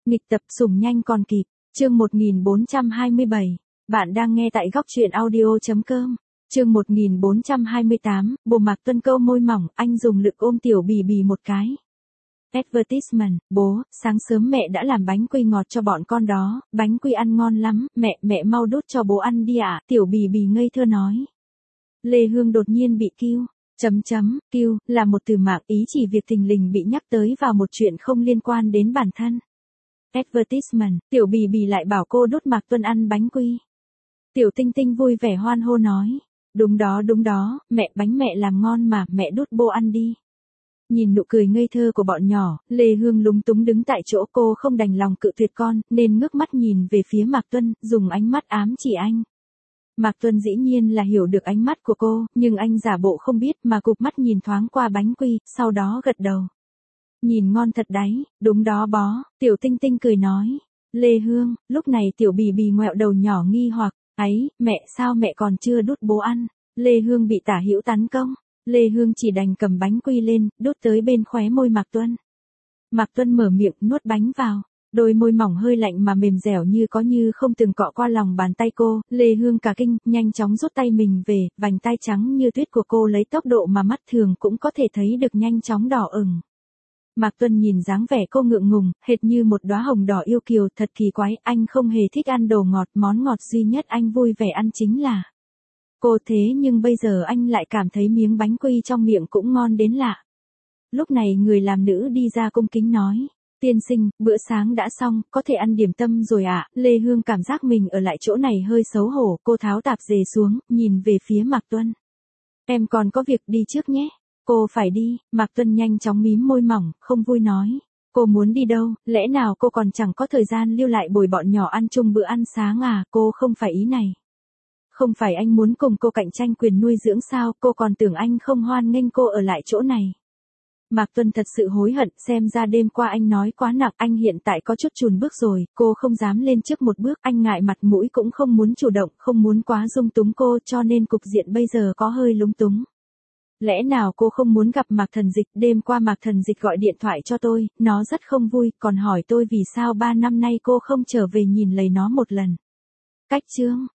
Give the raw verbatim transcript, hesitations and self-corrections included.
Nghịch tập sủng nhanh còn kịp, chương một nghìn bốn trăm hai mươi bảy. Bạn đang nghe tại góc truyện audio.com. Chương một nghìn bốn trăm hai mươi tám, bộ Mạc Tuân câu môi mỏng, anh dùng lực ôm tiểu bì bì một cái. Advertisement, bố, sáng sớm mẹ đã làm bánh quy ngọt cho bọn con đó, bánh quy ăn ngon lắm, mẹ, mẹ mau đút cho bố ăn đi ạ, tiểu bì bì ngây thơ nói. Lê Hương đột nhiên bị kiu, chấm chấm, kiu, là một từ mạng ý chỉ việc thình lình bị nhắc tới vào một chuyện không liên quan đến bản thân. Advertisement, tiểu bì bì lại bảo cô đút Mạc Tuân ăn bánh quy. Tiểu Tinh Tinh vui vẻ hoan hô nói, đúng đó đúng đó, mẹ bánh mẹ làm ngon mà, mẹ đút bố ăn đi. Nhìn nụ cười ngây thơ của bọn nhỏ, Lê Hương lúng túng đứng tại chỗ, cô không đành lòng cự tuyệt con, nên ngước mắt nhìn về phía Mạc Tuân, dùng ánh mắt ám chỉ anh. Mạc Tuân dĩ nhiên là hiểu được ánh mắt của cô, nhưng anh giả bộ không biết mà cụp mắt nhìn thoáng qua bánh quy, sau đó gật đầu. Nhìn ngon thật đấy, đúng đó bó, Tiểu Tinh Tinh cười nói. Lê Hương, lúc này tiểu bì bì ngoẹo đầu nhỏ nghi hoặc, ấy, mẹ sao mẹ còn chưa đút bố ăn, Lê Hương bị tả hữu tấn công. Lê Hương chỉ đành cầm bánh quy lên, đút tới bên khóe môi Mạc Tuân. Mạc Tuân mở miệng, nuốt bánh vào. Đôi môi mỏng hơi lạnh mà mềm dẻo như có như không từng cọ qua lòng bàn tay cô. Lê Hương cả kinh, nhanh chóng rút tay mình về, vành tay trắng như tuyết của cô lấy tốc độ mà mắt thường cũng có thể thấy được nhanh chóng đỏ ửng. Mạc Tuân nhìn dáng vẻ cô ngượng ngùng, hệt như một đóa hồng đỏ yêu kiều, thật kỳ quái, anh không hề thích ăn đồ ngọt, món ngọt duy nhất anh vui vẻ ăn chính là cô, thế nhưng bây giờ anh lại cảm thấy miếng bánh quy trong miệng cũng ngon đến lạ. Lúc này người làm nữ đi ra cung kính nói, tiên sinh, bữa sáng đã xong, có thể ăn điểm tâm rồi ạ. Lê Hương cảm giác mình ở lại chỗ này hơi xấu hổ, cô tháo tạp dề xuống, nhìn về phía Mạc Tuân. Em còn có việc đi trước nhé. Cô phải đi, Mạc Tuân nhanh chóng mím môi mỏng, không vui nói. Cô muốn đi đâu, lẽ nào cô còn chẳng có thời gian lưu lại bồi bọn nhỏ ăn chung bữa ăn sáng à, cô không phải ý này. Không phải anh muốn cùng cô cạnh tranh quyền nuôi dưỡng sao, cô còn tưởng anh không hoan nghênh cô ở lại chỗ này. Mạc Tuân thật sự hối hận, xem ra đêm qua anh nói quá nặng, anh hiện tại có chút chùn bước rồi, cô không dám lên trước một bước, anh ngại mặt mũi cũng không muốn chủ động, không muốn quá dung túng cô, cho nên cục diện bây giờ có hơi lúng túng. Lẽ nào cô không muốn gặp Mạc Thần Dịch, đêm qua Mạc Thần Dịch gọi điện thoại cho tôi, nó rất không vui, còn hỏi tôi vì sao ba năm nay cô không trở về nhìn lấy nó một lần. Cách chương